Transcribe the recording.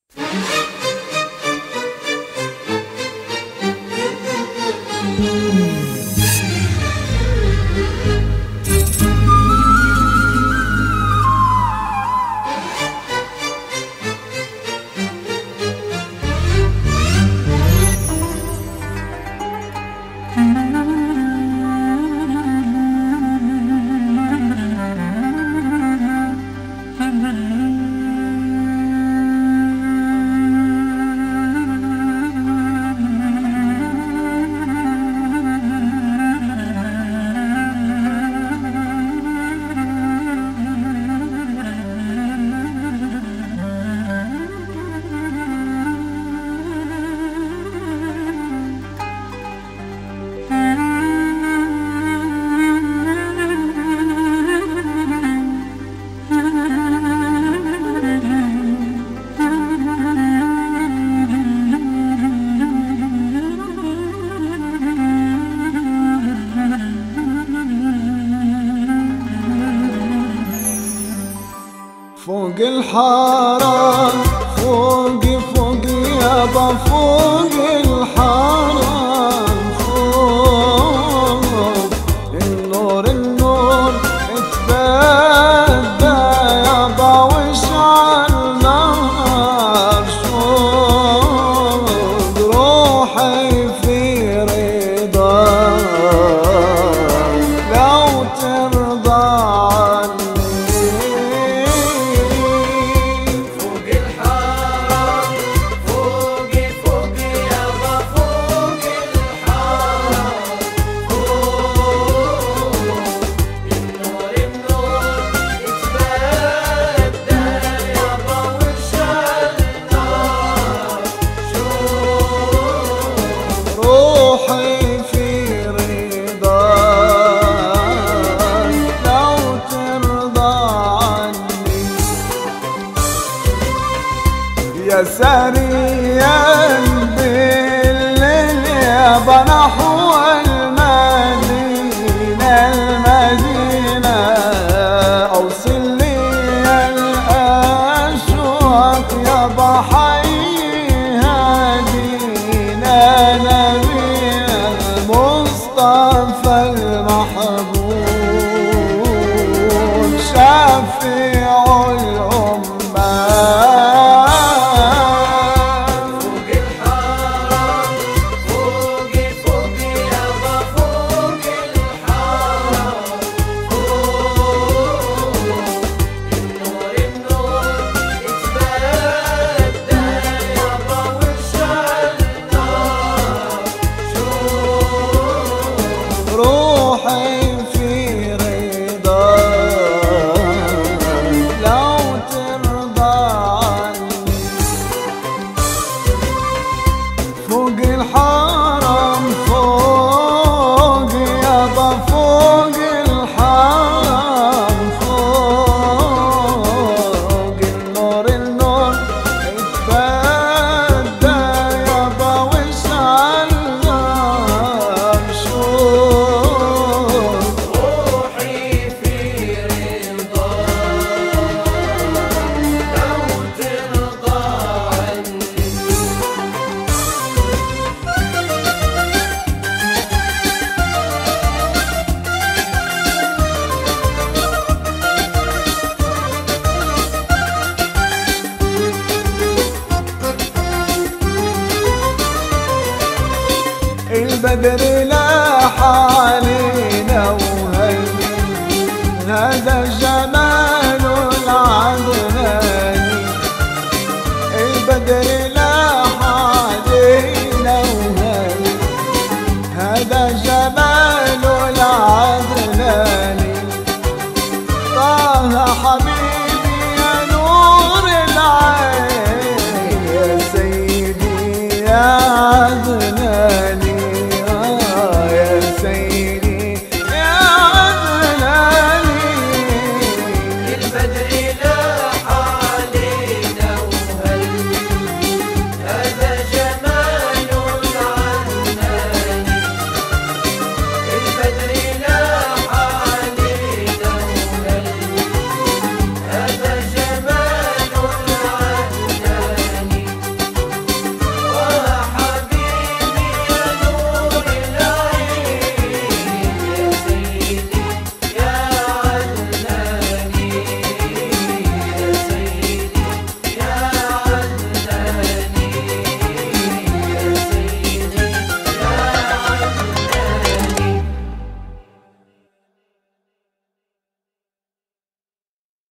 فوق الحرام فوقي فوقي يابا فوق الحرام فوق النور النور اتبدى يابا واشعل نار شوق روحي في رضاك لو ترضى يا سريا بالليل يابا نحو المدينة المدينة أوصل لي الأشواق يابا حيها دينا نبينا المصطفى المحبوب شفيع الأمة البدر لاح علينا وهل هذا جمال العدناني البدر لاح علينا وهل هذا جمال العدناني طه حبيبي يا نور العين يا سيدي يا عدناني